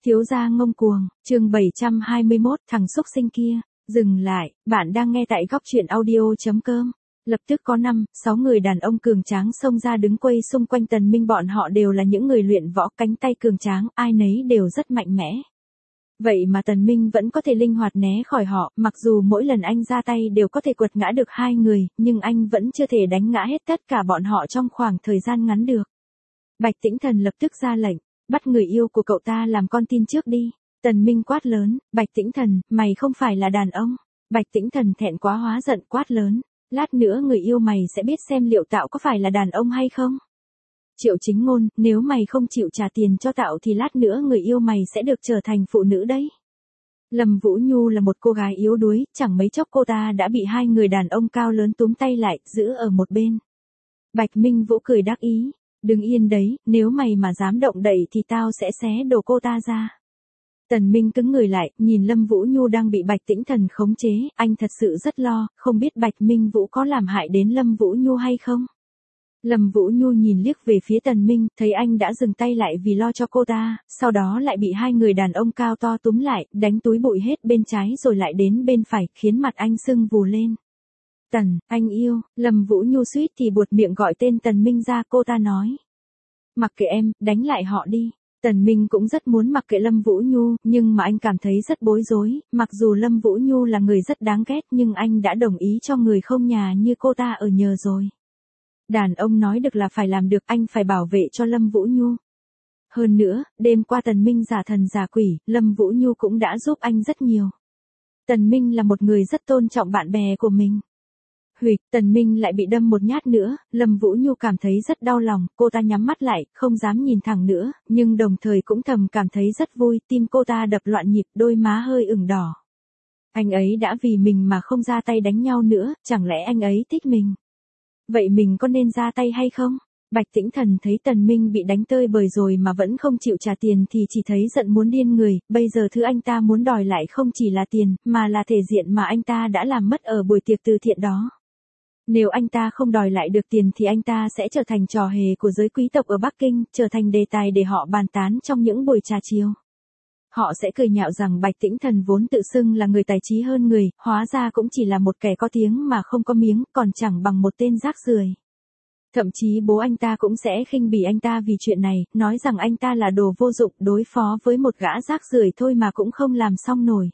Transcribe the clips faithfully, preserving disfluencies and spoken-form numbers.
Thiếu gia ngông cuồng, chương bảy trăm hai mươi mốt, thằng xúc sinh kia, dừng lại, bạn đang nghe tại góc truyện audio.com. Lập tức có năm, sáu người đàn ông cường tráng xông ra đứng quay xung quanh Tần Minh, bọn họ đều là những người luyện võ, cánh tay cường tráng, ai nấy đều rất mạnh mẽ. Vậy mà Tần Minh vẫn có thể linh hoạt né khỏi họ, mặc dù mỗi lần anh ra tay đều có thể quật ngã được hai người, nhưng anh vẫn chưa thể đánh ngã hết tất cả bọn họ trong khoảng thời gian ngắn được. Bạch Tĩnh Thần lập tức ra lệnh, bắt người yêu của cậu ta làm con tin trước đi. Tần Minh quát lớn, Bạch Tĩnh Thần, mày không phải là đàn ông. Bạch Tĩnh Thần thẹn quá hóa giận quát lớn, lát nữa người yêu mày sẽ biết xem liệu Tạo có phải là đàn ông hay không. Triệu Chính Ngôn, nếu mày không chịu trả tiền cho Tạo thì lát nữa người yêu mày sẽ được trở thành phụ nữ đấy. Lâm Vũ Nhu là một cô gái yếu đuối, chẳng mấy chốc cô ta đã bị hai người đàn ông cao lớn túm tay lại, giữ ở một bên. Bạch Minh Vũ cười đắc ý, đừng yên đấy, nếu mày mà dám động đậy thì tao sẽ xé đồ cô ta ra. Tần Minh cứng người lại, nhìn Lâm Vũ Nhu đang bị Bạch Tĩnh Thần khống chế, anh thật sự rất lo, không biết Bạch Minh Vũ có làm hại đến Lâm Vũ Nhu hay không. Lâm Vũ Nhu nhìn liếc về phía Tần Minh, thấy anh đã dừng tay lại vì lo cho cô ta, sau đó lại bị hai người đàn ông cao to túm lại, đánh túi bụi hết bên trái rồi lại đến bên phải, khiến mặt anh sưng vù lên. Tần, anh yêu, Lâm Vũ Nhu suýt thì buột miệng gọi tên Tần Minh ra, cô ta nói. Mặc kệ em, đánh lại họ đi. Tần Minh cũng rất muốn mặc kệ Lâm Vũ Nhu, nhưng mà anh cảm thấy rất bối rối, mặc dù Lâm Vũ Nhu là người rất đáng ghét nhưng anh đã đồng ý cho người không nhà như cô ta ở nhờ rồi. Đàn ông nói được là phải làm được, anh phải bảo vệ cho Lâm Vũ Nhu. Hơn nữa, đêm qua Tần Minh giả thần giả quỷ, Lâm Vũ Nhu cũng đã giúp anh rất nhiều. Tần Minh là một người rất tôn trọng bạn bè của mình. Huỵch, Tần Minh lại bị đâm một nhát nữa, Lâm Vũ Nhu cảm thấy rất đau lòng, cô ta nhắm mắt lại, không dám nhìn thẳng nữa, nhưng đồng thời cũng thầm cảm thấy rất vui, tim cô ta đập loạn nhịp, đôi má hơi ửng đỏ. Anh ấy đã vì mình mà không ra tay đánh nhau nữa, chẳng lẽ anh ấy thích mình? Vậy mình có nên ra tay hay không? Bạch Tĩnh Thần thấy Tần Minh bị đánh tơi bời rồi mà vẫn không chịu trả tiền thì chỉ thấy giận muốn điên người, bây giờ thứ anh ta muốn đòi lại không chỉ là tiền, mà là thể diện mà anh ta đã làm mất ở buổi tiệc từ thiện đó. Nếu anh ta không đòi lại được tiền thì anh ta sẽ trở thành trò hề của giới quý tộc ở Bắc Kinh, trở thành đề tài để họ bàn tán trong những buổi trà chiều. Họ sẽ cười nhạo rằng Bạch Tĩnh Thần vốn tự xưng là người tài trí hơn người, hóa ra cũng chỉ là một kẻ có tiếng mà không có miếng, còn chẳng bằng một tên rác rưởi. Thậm chí bố anh ta cũng sẽ khinh bỉ anh ta vì chuyện này, nói rằng anh ta là đồ vô dụng, đối phó với một gã rác rưởi thôi mà cũng không làm xong nổi.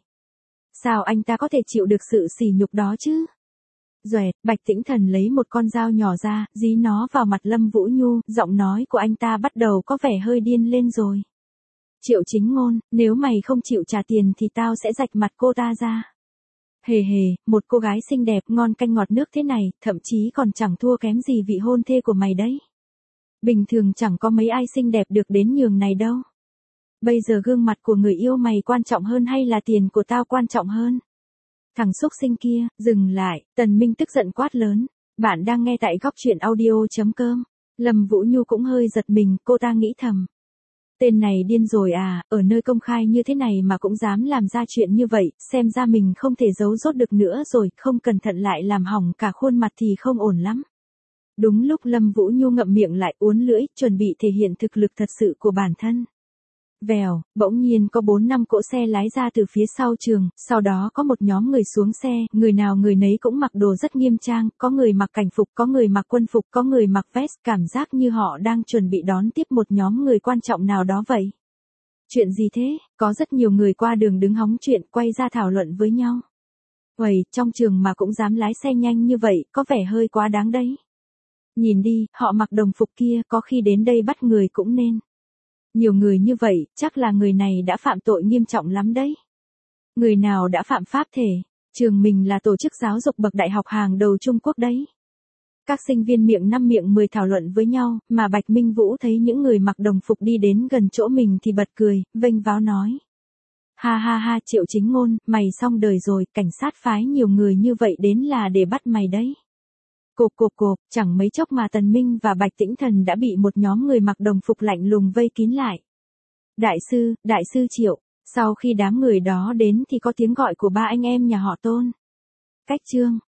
Sao anh ta có thể chịu được sự sỉ nhục đó chứ? Doẹt, Bạch Tĩnh Thần lấy một con dao nhỏ ra, dí nó vào mặt Lâm Vũ Nhu, giọng nói của anh ta bắt đầu có vẻ hơi điên lên rồi. Triệu Chính Ngôn, nếu mày không chịu trả tiền thì tao sẽ rạch mặt cô ta ra. Hề hề, một cô gái xinh đẹp ngon canh ngọt nước thế này, thậm chí còn chẳng thua kém gì vị hôn thê của mày đấy. Bình thường chẳng có mấy ai xinh đẹp được đến nhường này đâu. Bây giờ gương mặt của người yêu mày quan trọng hơn hay là tiền của tao quan trọng hơn? Thằng xúc sinh kia, dừng lại, Tần Minh tức giận quát lớn. Bạn đang nghe tại góc truyện audio.com. Lâm Vũ Nhu cũng hơi giật mình, cô ta nghĩ thầm. Tên này điên rồi à, ở nơi công khai như thế này mà cũng dám làm ra chuyện như vậy, xem ra mình không thể giấu giốt được nữa rồi, không cẩn thận lại làm hỏng cả khuôn mặt thì không ổn lắm. Đúng lúc Lâm Vũ Nhu ngậm miệng lại uốn lưỡi, chuẩn bị thể hiện thực lực thật sự của bản thân. Vèo, bỗng nhiên có bốn năm cỗ xe lái ra từ phía sau trường, sau đó có một nhóm người xuống xe, người nào người nấy cũng mặc đồ rất nghiêm trang, có người mặc cảnh phục, có người mặc quân phục, có người mặc vest, cảm giác như họ đang chuẩn bị đón tiếp một nhóm người quan trọng nào đó vậy. Chuyện gì thế? Có rất nhiều người qua đường đứng hóng chuyện, quay ra thảo luận với nhau. Uầy, trong trường mà cũng dám lái xe nhanh như vậy, có vẻ hơi quá đáng đấy. Nhìn đi, họ mặc đồng phục kia, có khi đến đây bắt người cũng nên. Nhiều người như vậy, chắc là người này đã phạm tội nghiêm trọng lắm đấy. Người nào đã phạm pháp thể? Trường mình là tổ chức giáo dục bậc đại học hàng đầu Trung Quốc đấy. Các sinh viên miệng năm miệng mười thảo luận với nhau, mà Bạch Minh Vũ thấy những người mặc đồng phục đi đến gần chỗ mình thì bật cười, vênh váo nói. Ha ha ha, Triệu Chính Ngôn, mày xong đời rồi, cảnh sát phái nhiều người như vậy đến là để bắt mày đấy. Cộp cộp cộp, chẳng mấy chốc mà Tần Minh và Bạch Tĩnh Thần đã bị một nhóm người mặc đồng phục lạnh lùng vây kín lại. Đại sư, đại sư Triệu, sau khi đám người đó đến thì có tiếng gọi của ba anh em nhà họ Tôn. Cách chương